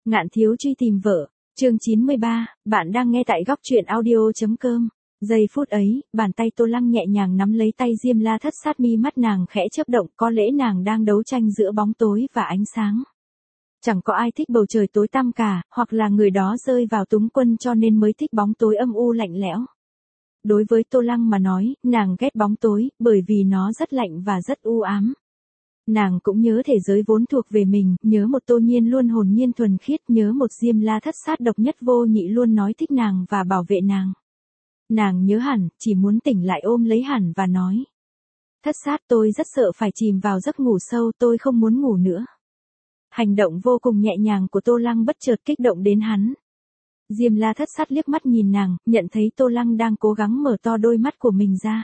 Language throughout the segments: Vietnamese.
Ngạn thiếu truy tìm vợ, chương 93, bạn đang nghe tại góc truyện audio.com. Giây phút ấy, bàn tay Tô Lăng nhẹ nhàng nắm lấy tay Diêm La Thất Sát, mi mắt nàng khẽ chớp động, có lẽ nàng đang đấu tranh giữa bóng tối và ánh sáng. Chẳng có ai thích bầu trời tối tăm cả, hoặc là người đó rơi vào túng quẫn cho nên mới thích bóng tối âm u lạnh lẽo. Đối với Tô Lăng mà nói, nàng ghét bóng tối, bởi vì nó rất lạnh và rất u ám. Nàng cũng nhớ thế giới vốn thuộc về mình, nhớ một Tô Nhiên luôn hồn nhiên thuần khiết, nhớ một Diêm La Thất Sát độc nhất vô nhị luôn nói thích nàng và bảo vệ nàng. Nàng nhớ hẳn, chỉ muốn tỉnh lại ôm lấy hẳn và nói. Thất Sát, tôi rất sợ phải chìm vào giấc ngủ sâu, tôi không muốn ngủ nữa. Hành động vô cùng nhẹ nhàng của Tô Lăng bất chợt kích động đến hắn. Diêm La Thất Sát liếc mắt nhìn nàng, nhận thấy Tô Lăng đang cố gắng mở to đôi mắt của mình ra.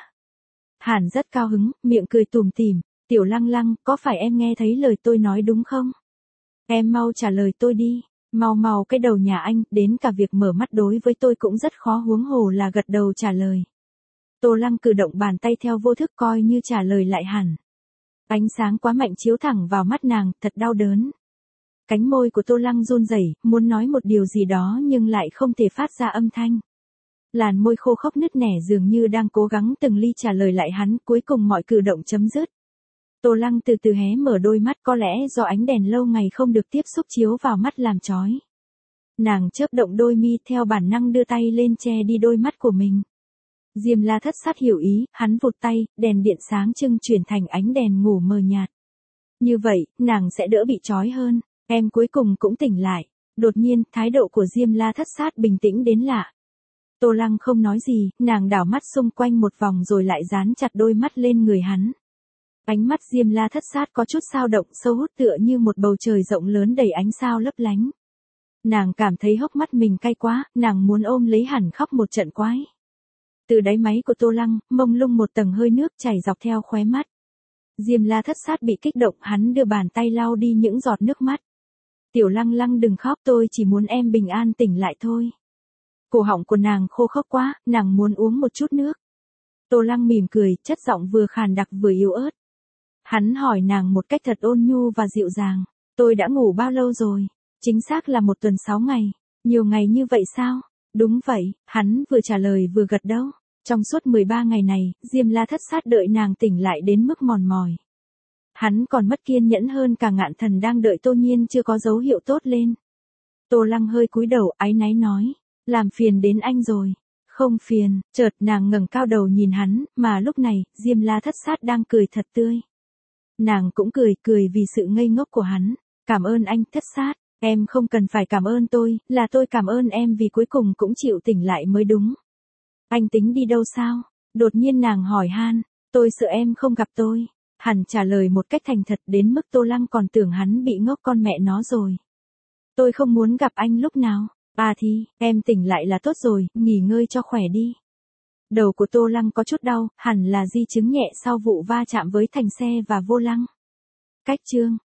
Hàn rất cao hứng, miệng cười tủm tỉm. Tiểu Lăng Lăng, có phải em nghe thấy lời tôi nói đúng không? Em mau trả lời tôi đi, mau cái đầu nhà anh, đến cả việc mở mắt đối với tôi cũng rất khó, huống hồ là gật đầu trả lời. Tô Lăng cử động bàn tay theo vô thức coi như trả lời lại hẳn. Ánh sáng quá mạnh chiếu thẳng vào mắt nàng, thật đau đớn. Cánh môi của Tô Lăng run rẩy, muốn nói một điều gì đó nhưng lại không thể phát ra âm thanh. Làn môi khô khốc nứt nẻ dường như đang cố gắng từng ly trả lời lại hắn, cuối cùng mọi cử động chấm dứt. Tô Lăng từ từ hé mở đôi mắt, có lẽ do ánh đèn lâu ngày không được tiếp xúc chiếu vào mắt làm chói. Nàng chớp động đôi mi, theo bản năng đưa tay lên che đi đôi mắt của mình. Diêm La Thất Sát hiểu ý, hắn vụt tay, đèn điện sáng trưng chuyển thành ánh đèn ngủ mờ nhạt. Như vậy, nàng sẽ đỡ bị chói hơn, em cuối cùng cũng tỉnh lại. Đột nhiên, thái độ của Diêm La Thất Sát bình tĩnh đến lạ. Tô Lăng không nói gì, nàng đảo mắt xung quanh một vòng rồi lại dán chặt đôi mắt lên người hắn. Ánh mắt Diêm La Thất Sát có chút dao động, sâu hút tựa như một bầu trời rộng lớn đầy ánh sao lấp lánh. Nàng cảm thấy hốc mắt mình cay quá, nàng muốn ôm lấy hẳn khóc một trận quái. Từ đáy máy của Tô Lăng, mông lung một tầng hơi nước chảy dọc theo khóe mắt. Diêm La Thất Sát bị kích động, hắn đưa bàn tay lau đi những giọt nước mắt. Tiểu Lăng Lăng đừng khóc, tôi chỉ muốn em bình an tỉnh lại thôi. Cổ họng của nàng khô khốc quá, nàng muốn uống một chút nước. Tô Lăng mỉm cười, chất giọng vừa khàn đặc vừa yếu ớt. Hắn hỏi nàng một cách thật ôn nhu và dịu dàng. Tôi đã ngủ bao lâu rồi? Chính xác là 1 tuần 6 ngày. Nhiều ngày như vậy sao? Đúng vậy, hắn vừa trả lời vừa gật đầu. Trong suốt 13 ngày này, Diêm La Thất Sát đợi nàng tỉnh lại đến mức mòn mỏi. Hắn còn mất kiên nhẫn hơn cả Ngạn Thần đang đợi Tô Nhiên chưa có dấu hiệu tốt lên. Tô Lăng hơi cúi đầu áy náy nói. Làm phiền đến anh rồi. Không phiền, chợt nàng ngẩng cao đầu nhìn hắn, mà lúc này, Diêm La Thất Sát đang cười thật tươi. Nàng cũng cười vì sự ngây ngốc của hắn. Cảm ơn anh, Thất Sát, em không cần phải cảm ơn tôi, là tôi cảm ơn em vì cuối cùng cũng chịu tỉnh lại mới đúng. Anh tính đi đâu sao? Đột nhiên nàng hỏi han, tôi sợ em không gặp tôi. Hắn trả lời một cách thành thật đến mức Tô Lăng còn tưởng hắn bị ngốc con mẹ nó rồi. Tôi không muốn gặp anh lúc nào. À thì, em tỉnh lại là tốt rồi, nghỉ ngơi cho khỏe đi. Đầu của Tô Lăng có chút đau, hẳn là di chứng nhẹ sau vụ va chạm với thành xe và vô lăng. Cách chương